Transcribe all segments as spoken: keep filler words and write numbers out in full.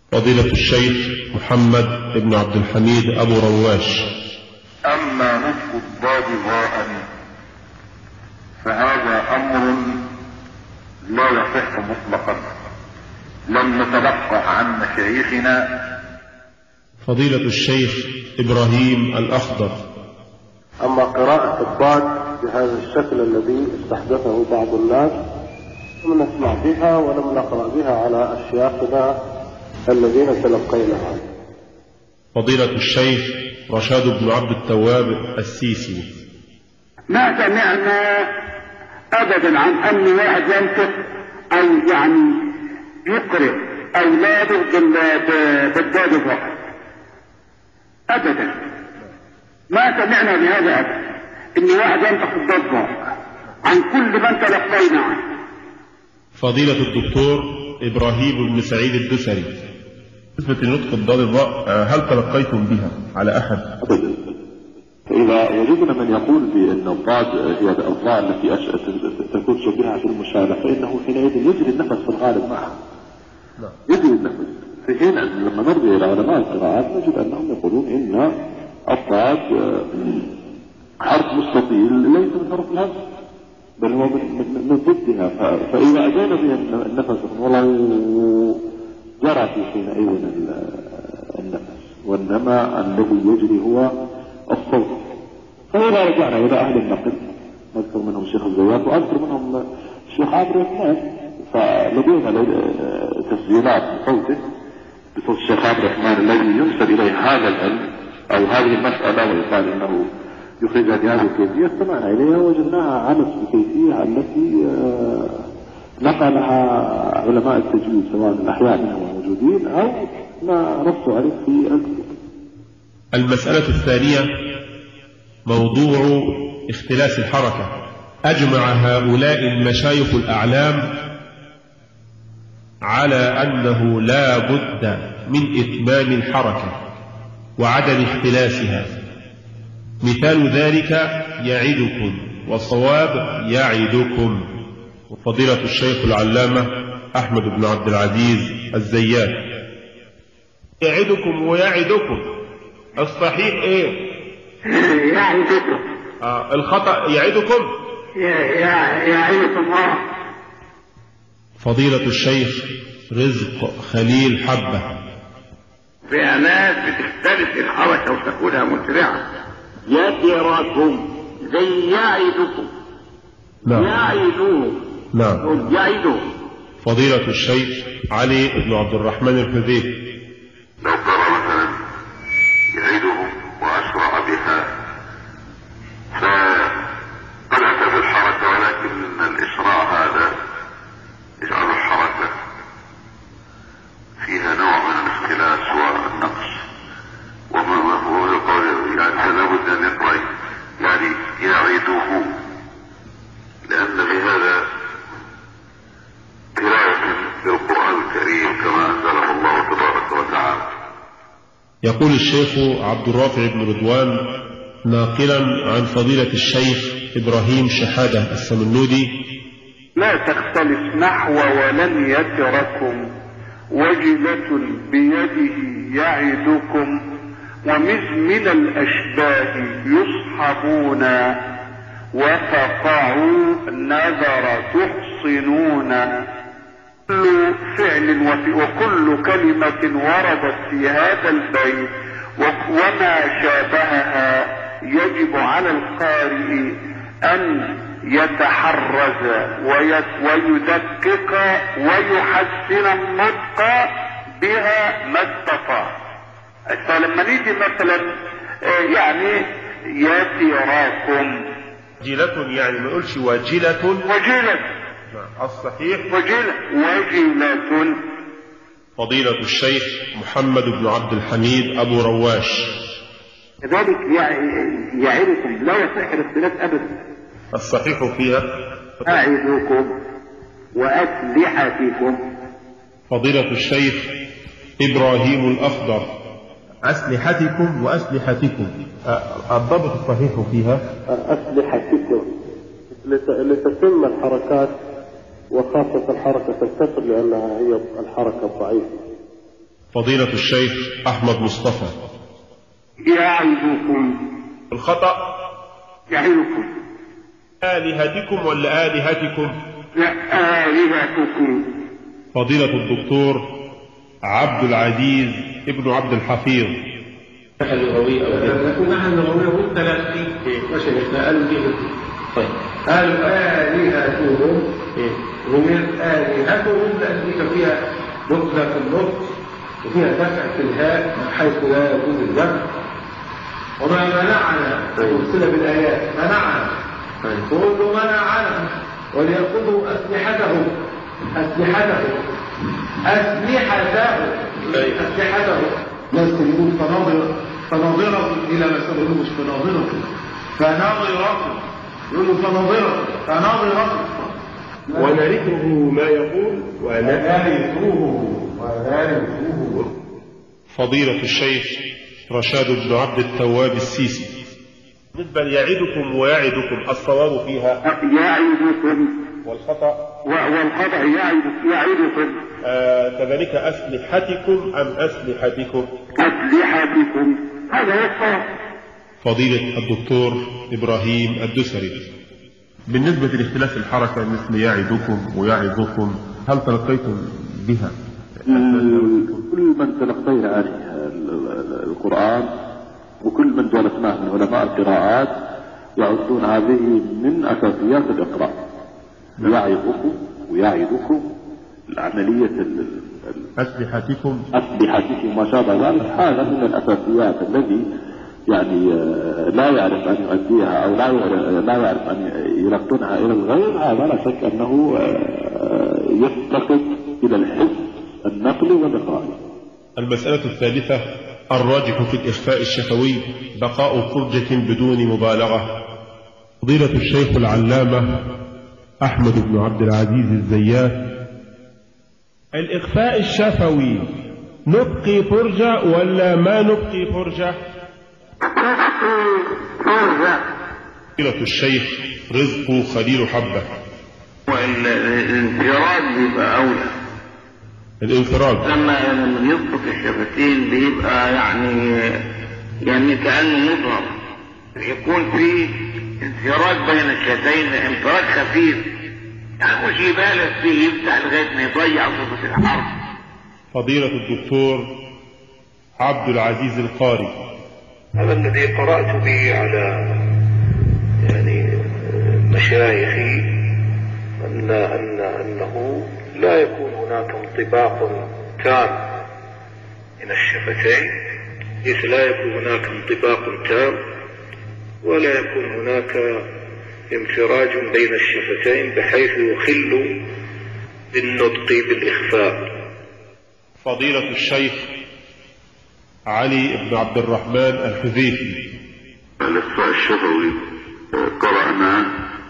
فضيلة الشيخ محمد بن عبد الحميد أبو رواش. أما نطق الضاد ضاء فهذا أمر لا يصح مطلقا، لم نتلقى عن مشايخنا. فضيلة الشيخ إبراهيم الأخضر. أما قراءة الضاد بهذا الشكل الذي استحدثه بعض الناس لم نسمع بها ولم نقرأ بها على أشياخنا الذين تلقينا عنه. فضيلة الشيخ رشاد بن عبد التواب السيسي. ما سمعنا أبدا عن أن واحد ينطق أو يعني يقرأ أولاده بالضاد فقط أبدا، ما سمعنا بهذا أبدا، إن واحد ينطق بالضاد فقط عن كل من تلقينا عنه. فضيلة الدكتور إبراهيم بن سعيد الدسري. بالنسبة لنطق الضاد الضاء هل تلقيتم بها على أحد؟ أبدا. فإذا وجدنا من يقول بأن الضاد هي الضاء التي تكون شبيهة في المشابه فإنه حينئذ يجري النفس في الغالب معها. يجري النفس. في حين لما نرجع إلى علماء القراءات نجد أنهم يقولون إن الضاد حرف مستطيل ليس من حروف الهمز بل هو من ضدها، فإذا أجينا به النفس ولو جرى في حينئذ النفس، وإنما الذي يجري هو الصوت. فإذا رجعنا إلى أهل النقل نذكر منهم الشيخ الزيات وأذكر منهم الشيخ عبر الرحمن، فلدينا تسجيلات بصوته بصوت الشيخ عبر الرحمن الذي ينسب إليه هذا العلم أو هذه المسألة ويقال إنه يخرجها بهذه الكيفية، استمعنا إليها وجدناها عن الكيفية التي نقلها علماء التجويد سواء الأحياء منهم الموجودين أو ما نصوا عليه في الكتب. المسألة الثانية موضوع اختلاس الحركة. أجمع هؤلاء المشايخ الأعلام على أنه لا بد من إتمام الحركة وعدم اختلاسها. مثال ذلك يعدكم وصواب يعدكم. وفضيلة الشيخ العلامة أحمد بن عبد العزيز الزيات. يعدكم ويعدكم الصحيح ايه؟ يعدكم. آه الخطأ يعدكم يعدكم. اه فضيلة الشيخ رزق خليل حبة. في ناس بتختلف الحركة وتكونها مسرعة. يدركم زي يعدكم. نعم. يعدوه. نعم. يعدوه. فضيلة الشيخ علي بن عبد الرحمن الحذيفي. لو قرأ مثلا يعيدهم وأسرع بها فبدأت بالحركة، ولكن الإسراع هذا يجعل الحركة فيها نوع من الاختلاس والنقص، وما هو يقول يعني لابد أن يقرأ يعني يعيده، لأن بهذا قراءة للقرآن الكريم كما أنزله الله تبارك وتعالى. يقول الشيخ عبد الرافع بن رضوان ناقلا عن فضيلة الشيخ إبراهيم شحادة السمنودي: لا تختلف نحو ولن يتركم وجلة بيده يعدكم ومذ من الأشباه يصحبون وتقعوا النذر تحصنون. كل فعل وفي وكل كلمة وردت في هذا البيت وما شابهها يجب على القارئ أن يتحرز ويدقق ويحسن النطق بها ما استطاع. فلما نيجي مثلا يعني يتراكم جلة، يعني ما نقولش وجلة. وجلة الصحيح وجلة وجلة. فضيلة الشيخ محمد بن عبد الحميد أبو رواش. كذلك يعركم لا يصح الاختلاف أبدا. الصحيح فيها أعدكم وأسلحتكم. فضيلة الشيخ إبراهيم الأخضر: أسلحتكم وأسلحتكم. الضبط الصحيح فيها أسلحتكم لتتم الحركات، وخاصة الحركة تتصل لأنها هي الحركة الضعيفة. فضيلة الشيخ أحمد مصطفى. يعظكم. الخطأ يعظكم. آلهتكم ولا آلهتكم؟ لا، آلهتكم. فضيلة الدكتور عبد العزيز ابن عبد الحفيظ. اللغوية أو نحن اللغوية والثلاثين ماشي إحنا قالوا دي قالوا آلهتهم ومن آلهتهم لأن دي فيها نقطة في النص وفيها دفع في الهاء من حيث لا يجوز الجمع. وما منعنا مرسلة بالآيات منعنا كل منعنا وليأخذوا أسلحتهم أسلحتهم أسلحتهم أسلحتهم ناس يقول فناظر فناظرة إلى ما سبقوا مش فناظرة فناظرة يقولوا فناظرة فناظرة ونرثه ما يقول ونرثه ونرثه. فضيلة الشيخ رشاد بن عبد التواب السيسي. بالنسبة يعدكم ويعدكم الصواب فيها يعدكم والخطأ والخطأ يعدكم يعدكم آه كذلك أسلحتكم أم أسلحتكم؟ أسلحتكم هذا هو الصواب. فضيلة الدكتور إبراهيم الدسري. بالنسبة لاختلاف الحركة مثل يعدكم ويعظكم هل تلقيتم بها؟ كل من تلقينا عنه القرآن وكل من جلسناه من علماء القراءات يعدون هذه من أساسيات الإقراء. يعظكم ويعظكم العملية أسلحتكم أسلحتكم ما شابه ذلك هذا من الأساسيات الذي يعني لا يعرف أن يؤديها أو لا لا يعرف أن يلقنها إلى الغير هذا لا شك أنه يفتقد إلى الحس النقلي والإقرائي. المسألة الثالثة الراجح في الإخفاء الشفوي بقاء فرجة بدون مبالغة. فضيلة الشيخ العلامة أحمد بن عبد العزيز الزيات. الإخفاء الشفوي نبقي فرجة ولا ما نبقي فرجة؟ فضيلة الشيخ رزق خليل حبة. والانفراد بيبقى أولى. الانفراد لما لما يسقط الشفتين بيبقى يعني يعني كأنه مظهر يكون في انفراد بين الشفتين انفراد خفيف يعني مش يبالغ فيه يفتح لغاية ما يضيع صوت الحرف. فضيلة الدكتور عبد العزيز القاري. هذا الذي قرأت به على يعني مشايخي أن أن أنه لا يكون هناك انطباق تام من الشفتين، إذ لا يكون هناك انطباق تام ولا يكون هناك انفراج بين الشفتين بحيث يخل بالنطق بالإخفاء. فضيلة الشيخ علي بن عبد الرحمن الحذيفي. الإخفاء الشفوي قرأنا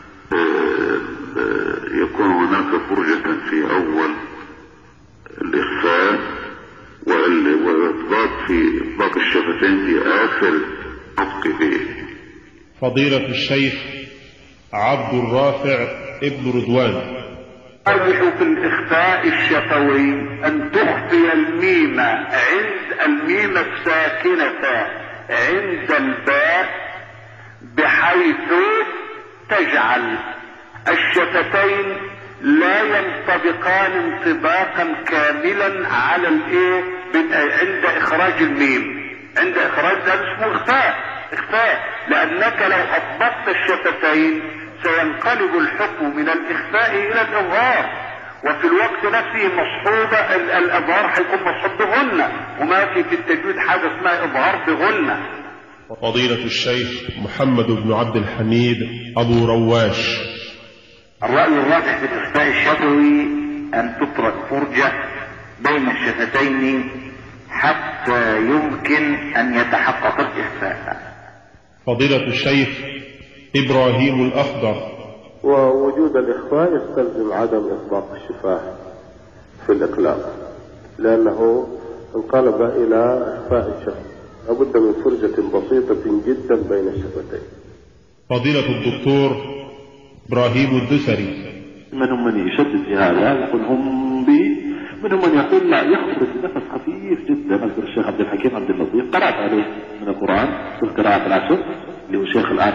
يكون هناك فرجة في أول الإخفاء والإطباق في إطباق الشفتين في آخر نطق به. فضيلة الشيخ عبد الرافع ابن رضوان. الراجح في الإخفاء الشفوي أن تخفي الميم عند الميم الساكنة عند الباء بحيث تجعل الشفتين لا ينطبقان انطباقا كاملا على الايه عند اخراج الميم. عند اخراج ده اسمه اخفاء اخفاء لانك لو اطبقت الشفتين سينقلب الحكم من الاخفاء الى الاظهار، وفي الوقت نفسه مصحوبة الاظهار هيكون مصحوب بغنة، وما في في التجويد حاجة اسمها اظهار بغنة. فضيلة الشيخ محمد بن عبد الحميد ابو رواش. الرأي الراجح في الإخفاء الشفوي أن تترك فرجة بين الشفتين حتى يمكن أن يتحقق الإخفاء. فضيلة الشيخ إبراهيم الأخضر. ووجود الإخفاء يستلزم عدم إطلاق الشفاه في الإقلام، لأنه انقلب إلى إخفاء الشفاه، لابد من فرجة بسيطة جدا بين الشفتين. فضيلة الدكتور إبراهيم الدسري. من هم من يشدد في هذا يقول هم منهم من يقول لا يخرج نفس خفيف جدا. أذكر الشيخ عبد الحكيم عبد اللطيف قرأت عليه من القرآن في قراءة العشر اللي هو شيخ الآن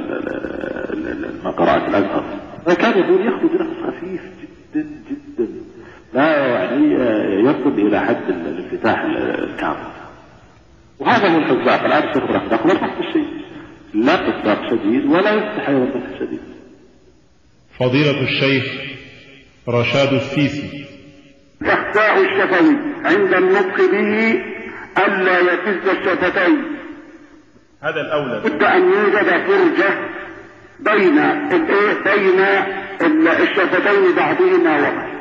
ما قراءة الأزهر، فكان يقول يخرج نفس خفيف جدا جدا لا يعني يصل إلى حد الانفتاح الكامل. وهذا هو الحزاق. الآن الشيخ ابراهيم داخل نفس الشيء، لا إصداق شديد ولا يفتح أيضا نفس شديد. فضيلة الشيخ رشاد السيسي: إخفاء الشفوي عند النطق به ألا يفز الشفتين. هذا الأولى. بد أن يوجد فرجة بين بين الشفتين بعضهما وبعض.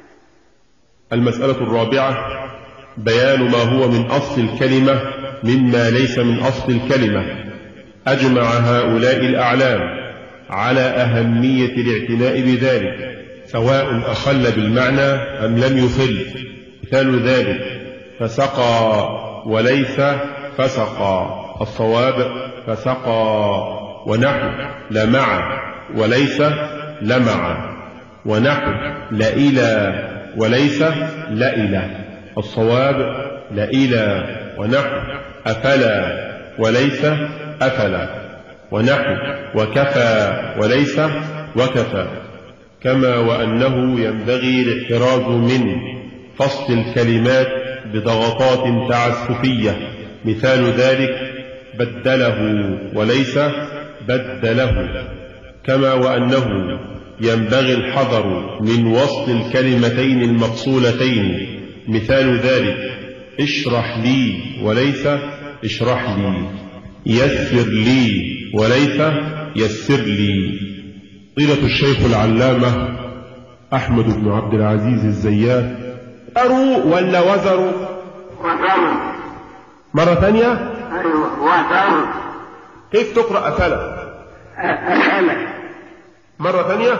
المسألة الرابعة: بيان ما هو من أصل الكلمة مما ليس من أصل الكلمة. أجمع هؤلاء الأعلام على أهمية الاعتناء بذلك سواء أخل بالمعنى أم لم يخل. مثال ذلك: فسقى وليس فسقى، الصواب فسقى. ونحو لمع وليس لمع. ونحو لإلى وليس لإلى، الصواب لإلى. ونحو أفلا وليس أفلا. ونحو وكفى وليس وكفى. كما وأنه ينبغي الاحتراز من فصل الكلمات بضغطات تعسفية. مثال ذلك: بدله وليس بدله. كما وأنه ينبغي الحذر من وصل الكلمتين المفصولتين. مثال ذلك: اشرح لي وليس اشرح لي. يسر لي وليس يسر لي. فضيلة الشيخ العلامة أحمد بن عبد العزيز الزيات: أروا ولا وزروا؟ وزروا. مرة ثانية؟ أيوة وزروا. كيف تقرأ أفلا؟ أفلا. مرة ثانية؟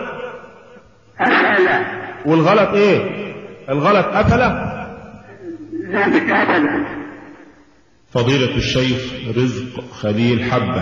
أفلا. والغلط إيه؟ الغلط أفلا؟ لا مش أفلا. فضيلة الشيخ رزق خليل حبة: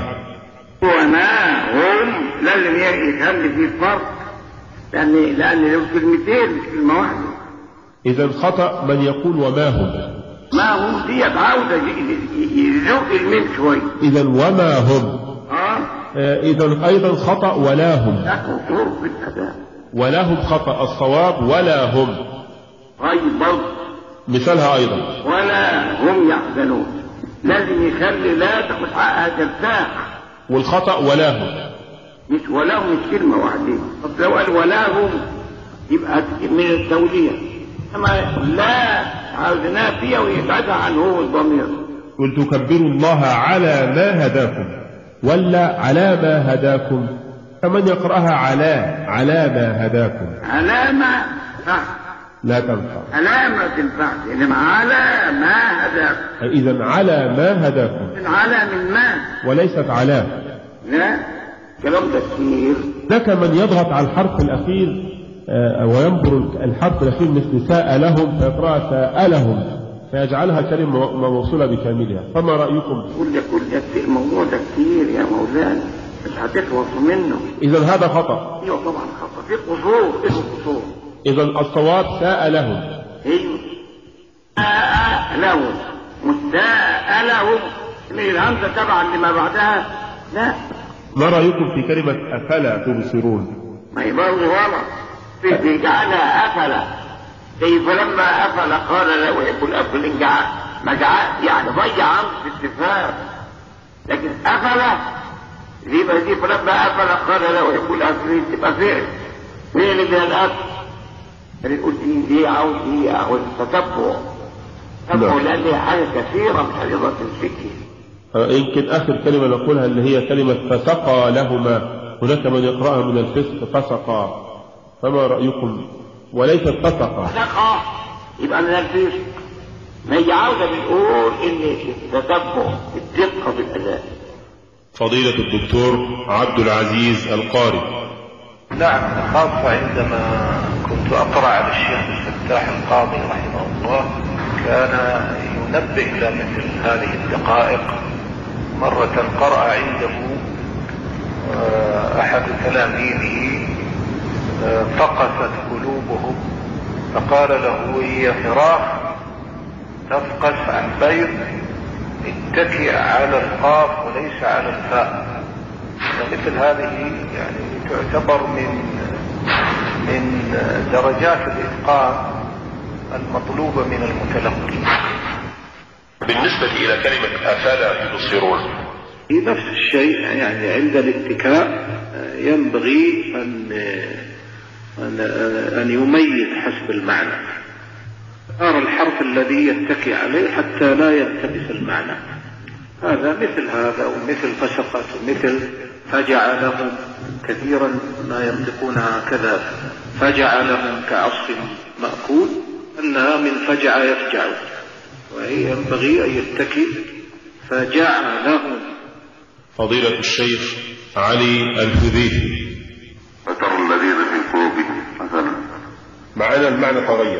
وما هم لازم يخلي في فرق، لأن لأن لو كلمتين مش كلمة واحدة. إذا خطأ من يقول وما هم. ما هم دي عاوزة يزق الميم شوي. إذا وما هم. آه. إذا أيضا خطأ ولا هم. فرق في الأداء. ولا هم خطأ، الصواب ولا هم. طيب برضه. مثالها أيضا: ولا هم يحزنون. لازم يخلي لا تاخد حقها ترتاح. والخطأ ولا هم. مش ولا هم مش كلمة واحدة. طب لو قال ولا هم يبقى من التولية. أما لا عاوزناها فيها ويبعدها عن هو الضمير. قل تكبروا الله على ما هداكم ولا على ما هداكم. فمن يقرأها على على ما هداكم. على ما تنفع. لا تنفع. على ما تنفع، إنما على ما هداكم. إذا على ما هداكم. من على من ما. وليست على. لا كلام تفسير. ذاك من يضغط على الحرف الأخير وينبر الحرف الأخير مثل سألهم فيقرأ سألهم فيجعلها كلمة موصولة بكاملها. فما رأيكم؟ كل كل الموضوع ده كتير يا مولانا، مش هتخلص منه. إذا هذا خطأ. ايوه طبعا خطأ، في قصور، في قصور. إذا الصواب سألهم. ايوه سألهم مستألهم، من الهمزة تبعا لما بعدها. لا. ما رأيكم في كلمة أفلا تبصرون؟ ما يبقى غلط. في جعلها أفلا، كيف فلما أفل قال لا أحب الأفل إن جعل ما جعل، يعني ضيع همزة استفهام. لكن أفلا يبقى دي فلما أفل قال لا أحب الأفل تبقى فعل. مين اللي بها الأفل؟ اللي تقول دي دي عاوز دي عاوز تتبع تتبع، لأن هي حاجة كثيرة مش هتقدر تمسكها. يمكن آخر كلمة نقولها اللي هي كلمة فسقى لهما. هناك من يقرأها من الفسق فسقى. فما رأيكم؟ وليست فسقى. فسقى يبقى من الفسق. ما هي عاوزة بنقول إن التتبع الدقة في الأداء. فضيلة الدكتور عبد العزيز القاري: نعم، خاصة عندما كنت أقرأ على الشيخ الفتاح القاضي رحمه الله كان ينبه إلى مثل هذه الدقائق. مرة قرأ عنده أحد تلاميذه فقست قلوبهم فقال له هي فراخ تفقس عن بيض اتكئ على القاف وليس على الفاء. مثل هذه يعني تعتبر من من درجات الإتقان المطلوبة من المتلقي. بالنسبة إلى كلمة أفلا يبصرون نفس الشيء، يعني عند الاتكاء ينبغي أن أن يميز حسب المعنى، أرى الحرف الذي يتكي عليه حتى لا يلتبس المعنى. هذا مثل هذا ومثل فسقت ومثل فجعلهم، كثيرا ما ينطقون هكذا، فجعلهم كعصف مأكول، أنها من فجع يفجع، وهي ينبغي أن يتكي فجعلهم. فضيلة الشيخ علي الحذيفي: فترى الذين في قلوبهم مثلا، معنا المعنى تغير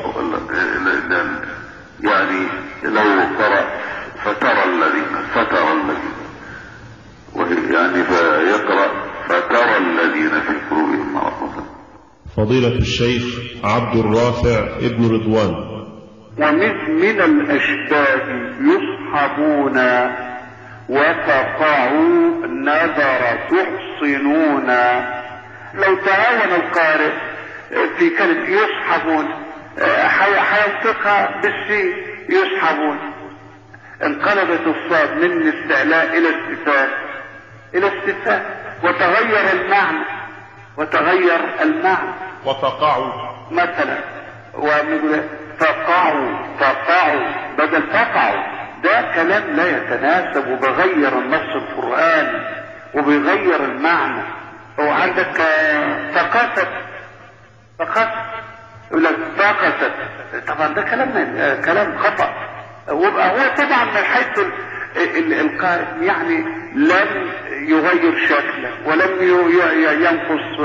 يعني لو ترى فترى الذين فترى الذين وهي يعني فيقرأ فترى الذين في قلوبهم مرض. فضيلة الشيخ عبد الرافع ابن رضوان: ومن الأشباه يصحبون وتقعوا نذر تحصنون. لو تعاون القارئ في كلمة يصحبون حينطقها بالسين يصحبون، انقلبت الصاد من الاستعلاء إلى استفهام إلى استفهام وتغير المعنى وتغير المعنى وتقعوا مثلا، ونقول تقعوا تقعوا بدل تقعوا. ده كلام لا يتناسب وبيغير النص القرآني وبيغير المعنى. وعندك تقاست تقاست يقول لك تقاست، طبعا ده كلام كلام خطأ. ويبقى هو طبعا من حيث القارئ يعني لم يغير شكله ولم ينقص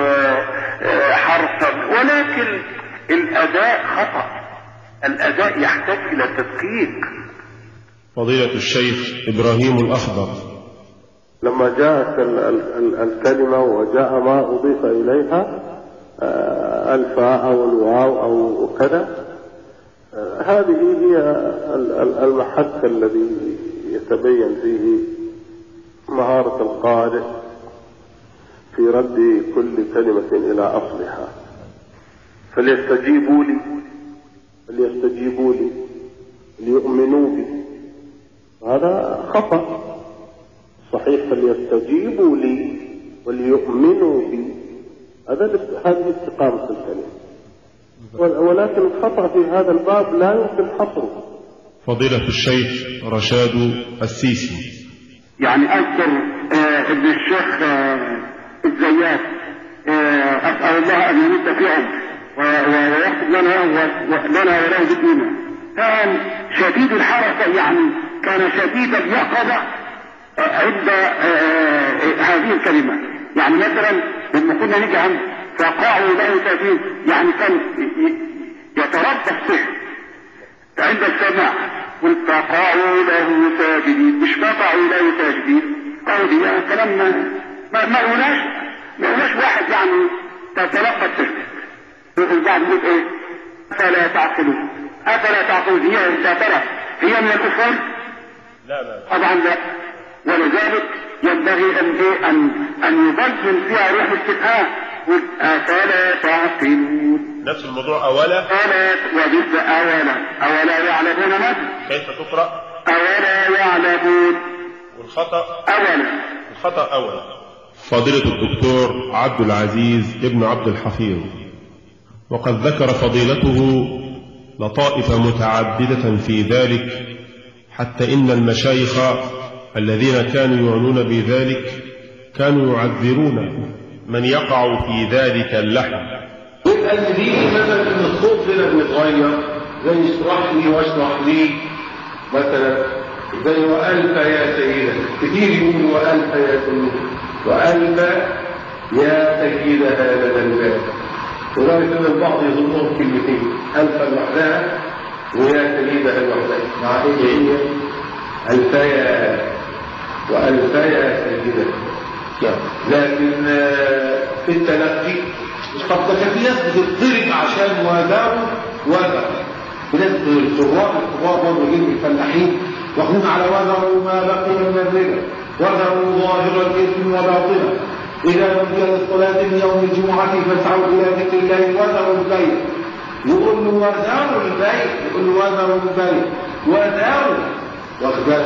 حرفا، ولكن الأداء خطأ، الأداء يحتاج إلى تدقيق. فضيلة الشيخ إبراهيم الأخضر: لما جاءت الكلمة وجاء ما أضيف إليها الفاء أو الواو أو كذا، هذه هي المحك الذي يتبين فيه مهارة القارئ في رد كل كلمة إلى أصلها. فليستجيبوا لي فليستجيبوا لي ليؤمنوا بي، هذا خطأ. صحيح فليستجيبوا لي وليؤمنوا بي، هذا هذه استقامة الكلمة، ولكن الخطأ في هذا الباب لا يمكن حصره. فضيلة الشيخ رشاد السيسي: يعني أذكر آه ابن الشيخ آه الزيات، آه أسأل الله أن يمد في عمره ويحفظ لنا ولنا وله بدينا. كان شديد الحركة، يعني كان شديد اليقظة عند هذه الكلمة. يعني مثلا لما كنا نيجي عند فقعوا له ساجدين، يعني كان يتربص به عند السماع، فقعوا له ساجدين، مش فقعوا له ساجدين. أو دي يعني كلام ما ما قلناش ما قلناش واحد يعني تتلقى التشبيه. البعض يقول ايه؟ أفلا تعقلون، أفلا تعقلون، هي ترى هي من الأصول؟ لا لا طبعا لا. ولذلك ينبغي أن أن أن يبين فيها روح الاستفهام، أفلا تعقلون. نفس الموضوع أولا أولا وجد أولا أولا يعلمون ماذا؟ كيف تقرأ؟ أولا يعلمون. والخطأ أولا الخطأ أولا. فضيلة الدكتور عبد العزيز ابن عبد الحفيظ: وقد ذكر فضيلته لطائف متعددة في ذلك، حتى إن المشايخ الذين كانوا يعنون بذلك كانوا يعذرون من يقع في ذلك اللحن. يبقى دي مثلا ان الصوت هنا بيتغير، زي اشرح لي واشرح لي مثلا، زي وألف يا سيدة، كتير يقول وألف يا سيدة، وألف يا سيدة لدى الباب، ولذلك ان البعض يظنهم كلمتين، ألف لوحدها ويا سيدة لوحدها، مع ايه هي ألفيا وألفيا سيدة. لكن في التلقي طب ده كان في ناس بتضطرب عشان واداروا واداروا. في ناس القراء الكبار برضه جيل الفلاحين واخدين على واداروا ما بقي من الربا واداروا ظاهر الاثم وباطنه اذا نودي للصلاه من يوم الجمعه فاسعوا الى ذكر الله واداروا البيع. يقول له واداروا البيع، يقول له واداروا البيع واداروا واخد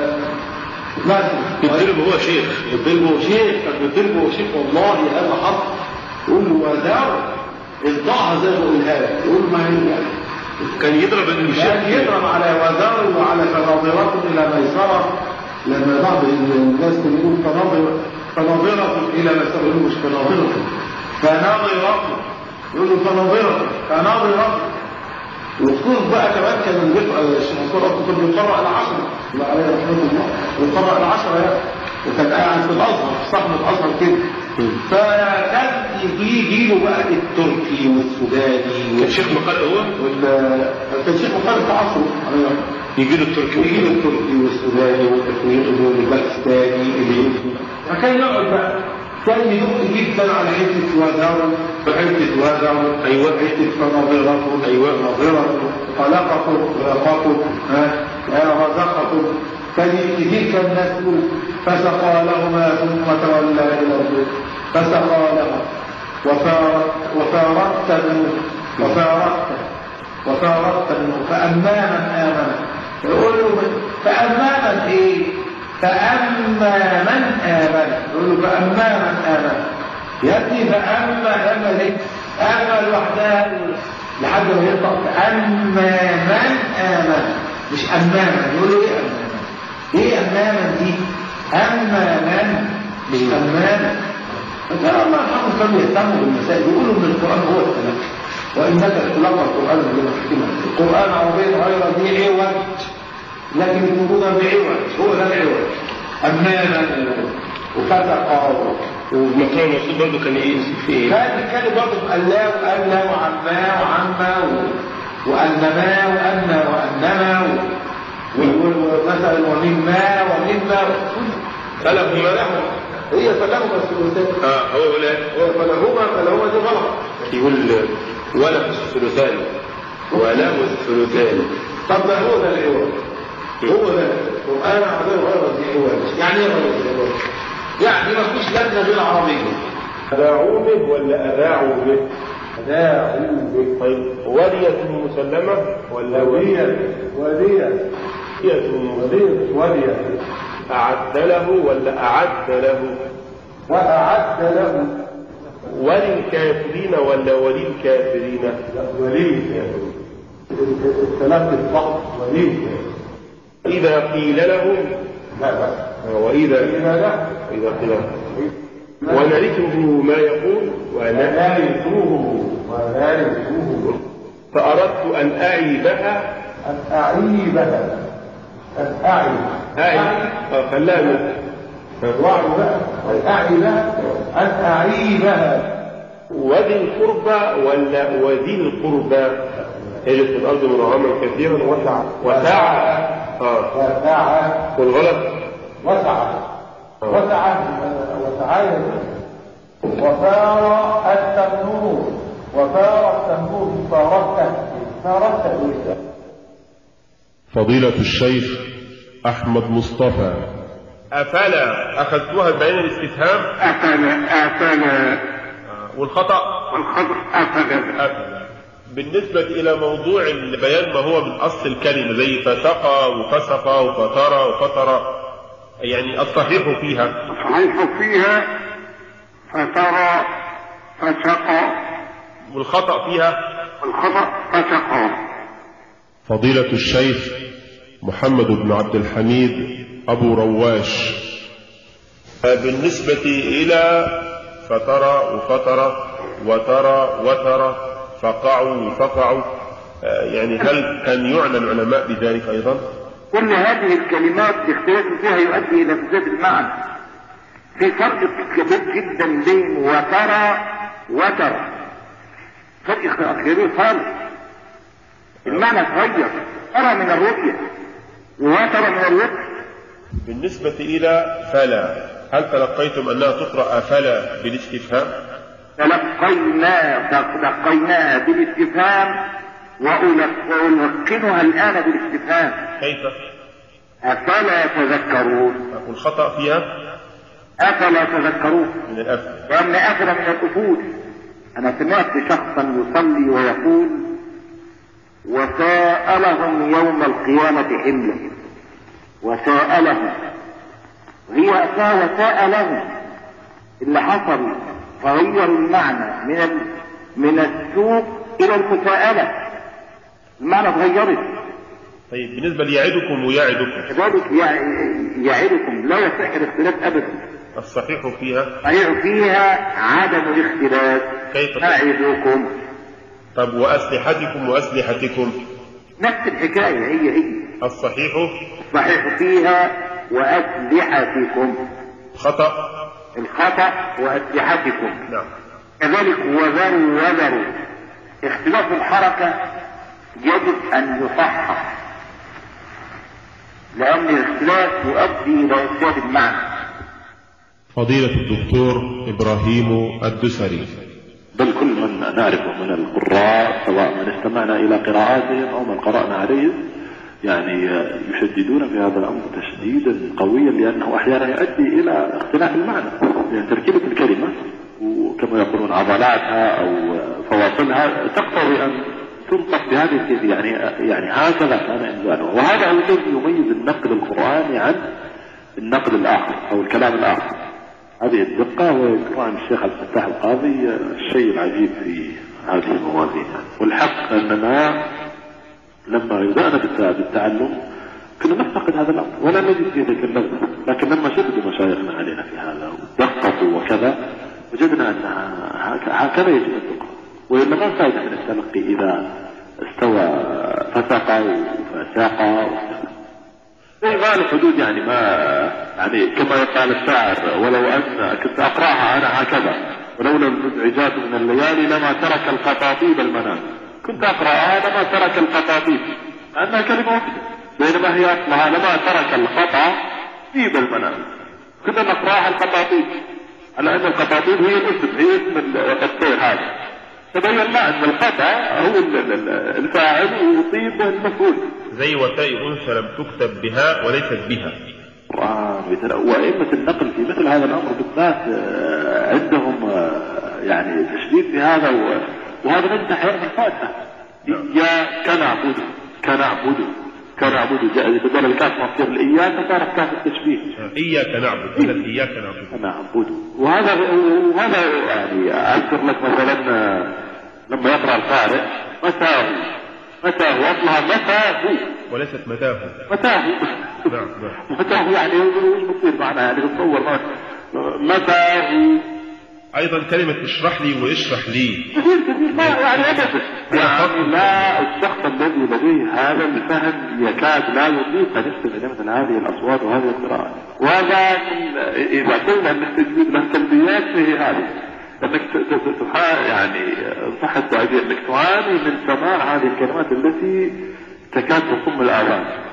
يضربه هو شيخ، يضربه شيخ، يضربه شيخ والله هذا حق. يقول له وداو انطقها زي ما قولها لك، يقول له ما يرجع. كان يضرب الشيخ، كان يضرب على وداو وعلى فناظرات الى ميسره. لما بعض الناس تقول فناظر فناظرة الى ميسره، مش فناظرة فناظرة، يقول له فناظرة فناظرة. وخصوص بقى كمان كان الشيخ الصراط كان بيقرأ العشرة الله عليه رحمه الله، بيقرأ العشرة يعني، وكان قاعد في الازهر في صحن الازهر كده. فكان يجي يجي له بقى التركي والسوداني. كان شيخ مقال هو؟ ولا كان شيخ مقال في عصره. يجي له التركي يجي له التركي والسوداني والافريقي والباكستاني الهندي. فكان يقعد بقى كان يدق جدا على حته وادارة وحته وادارة، ايوه حته فناظرته، ايوه ناظرته خلقته رزقته ها رزقته. كان كثير كان الناس تقول فسقى لهما ثم تولى الى الظل فسقى لها وفارت وفارت النور وفارت وفارت النور فأما من آمن. يقول له فأما من ايه؟ فأما من آمن. يقول له فأما من آمن. يأتي فأما لما ليه؟ أما لوحدها لحد ما يطلق فأما من آمن، مش أماما. يقول له إيه أماما؟ إيه أماما دي؟ أما من مش أماما. فكان الله يرحمه كانوا يهتموا بالمسائل، يقولوا إن القرآن هو التلقي وإنك تلقى القرآن بما حكمه. القرآن عربي غير ذي عوج، لكن الوجود بعوج هو ده العوج. أماما وفتقى والمقام المقصود برضه كان ايه؟ في ايه؟ كان بيتكلم برضه بألا وألا وعما وعما وأنما وأن وأنما ومثلا ومما ومما فلهما لهم هي فلهما الثلثان. اه هو ولا فلهما فلهما دي غلط. يقول وله الثلثان وله الثلثان. طب ده هو ده العوج، هو ده القرآن عربي غير ذي عوج. يعني ايه غير ذي عوج؟ يعني ما فيش لجنة بالعربية. أذاعوا به ولا أذاعوا به؟ أذاعوا به. طيب ودية مسلمة ولا ودية؟ ودية ودية ودية ودية. أعد له ولا أعد له؟ وأعد له. وللكافرين ولا وللكافرين؟ لا وللكافرين. الثلاث الصح وللكافرين. إذا قيل لهم لا لا وإذا قيل له إذا قيل لهم ونرثه ما يقول ونرثه ونرثه. فأردت أن أعيبها أن أعيبها أن أعيب أعيب خلاها من وعد بقى أن أعيبها أن أعيبها. وذي القربى ولا وذي القربى؟ يجد في الأرض مرغما كثيرا وسع وسع اه وسع والغلط وسع وسع وسعايا. وفار التنور وفار التنور فارته فارته. فضيلة الشيخ أحمد مصطفى أفلا أخذتوها بين الاستفهام؟ أفلا أفلا والخطأ والخطأ أفلا. أفلا. بالنسبة إلى موضوع البيان ما هو من أصل الكلمة زي فسقى وفسقى وفترى وفترى، يعني الصحيح فيها الصحيح فيها فترى فسقى، والخطأ فيها والخطأ فسقى. فضيلة الشيخ محمد بن عبد الحميد أبو رواش بالنسبة إلى فترى وفترى وترى وترى فقعوا وفقعوا، يعني هل كان يعنى العلماء بذلك أيضا؟ كل هذه الكلمات الاختلاف فيها يؤدي إلى فساد المعنى. في فرق كبير جدا بين وترى وترى، فرق كبير خالص. المعنى تغير، ترى من الرؤية وترى من الوقت. بالنسبة إلى فلا، هل تلقيتم أنها تقرأ فلا بالاستفهام؟ تلقينا تلقيناها بالاستفهام وألقنها الآن بالاستفهام. كيف؟ أفلا تذكرون. والخطأ فيها أفلا تذكرون من الأفل، لأن أفل من الأفول. أنا سمعت شخصا يصلي ويقول وسألهم يوم القيامة حملا، وسألهم، وهي أتى وسألهم اللي حصل تغير المعنى من ال... من السوق إلى المساءلة، المعنى تغيرت. طيب بالنسبة ليعدكم ويعدكم كذلك يعدكم لا يصح الاختلاف أبدا. الصحيح فيها صحيح فيها عدم الاختلاف. كيف يعدكم؟ طب وأسلحتكم وأسلحتكم نفس الحكاية، هي هي. الصحيح الصحيح فيها وأسلحتكم. خطأ الخطأ وأسلحتكم. نعم. كذلك وذروا وذروا. اختلاف الحركة يجب أن يصحح، لأن الاختلاف يؤدي إلى إفساد المعنى. فضيلة الدكتور إبراهيم الدسري. بل كل من نعرفه من القراء سواء من استمعنا إلى قراءاتهم أو من قرأنا عليه يعني يشددون في هذا الأمر تشديدا قويا، لأنه أحيانا يؤدي إلى اختلاف المعنى، يعني تركيبة الكلمة وكما يقولون عضلاتها أو فواصلها تقتضي أن تنطق بهذه الكيفية، يعني يعني هكذا كان إنزاله. وهذا هو الذي يميز النقل القرآني عن النقل الآخر أو الكلام الآخر، هذه الدقة. ويذكر عن الشيخ عبد الفتاح القاضي الشيء العجيب في هذه الموازين. والحق أننا لما بدأنا بالتعلم كنا نفتقد هذا الأمر ولا نجد فيه ذلك اللذة، لكن لما شددوا مشايخنا علينا في هذا ودققوا وكذا وجدنا أنها هكذا يجب الدقة، وإلا ما فائدة من التلقي إذا استوى فسق وفساق واستوى زي ما الحدود، يعني ما يعني كما يقال الشاعر ولو أن كنت أقرأها أنا هكذا ولولا المزعجات من الليالي لما ترك القطاطيب المنام، كنت أقرأها لما ترك القطاطيب، لأنها كلمة واحدة، بينما هي أصلها لما ترك القطع طيب المنام، كنا نقرأها القطاطيب على أن القطاطيب هي الاسم، هي اسم الطير هذا، تبين لا أن القطع هو الفاعل وطيب المفعول، زي وتاء أنثى لم تكتب بها وليست بها. وأئمة النقل في مثل هذا الأمر بالذات عندهم يعني تشديد في هذا، وهذا نجد أحيانا الفاتحة إياك نعبد كنعبد كنعبد بدل الكاف مصدر الإياك صارت كاف التشبيه، إياك نعبد بدل إياك نعبد نعبد. وهذا وهذا يعني أذكر لك مثلا لما يقرأ القارئ متاه متاه أصلها متاه وليست متاه متاه نعم متاه يعني وش بتصير معنا يعني بتصور متاه. أيضا كلمة اشرح لي واشرح لي كثير كثير ما يعني أبدا يعني لا الشخص الذي لديه هذا الفهم يكاد لا يطيق أن يستمع مثل هذه الأصوات وهذه القراءات. ولكن إذا قلنا أن التجويد له سلبيات فهي هذه، أنك يعني صح التعبير أنك تعاني من سماع هذه الكلمات التي تكاد تصم الآذان.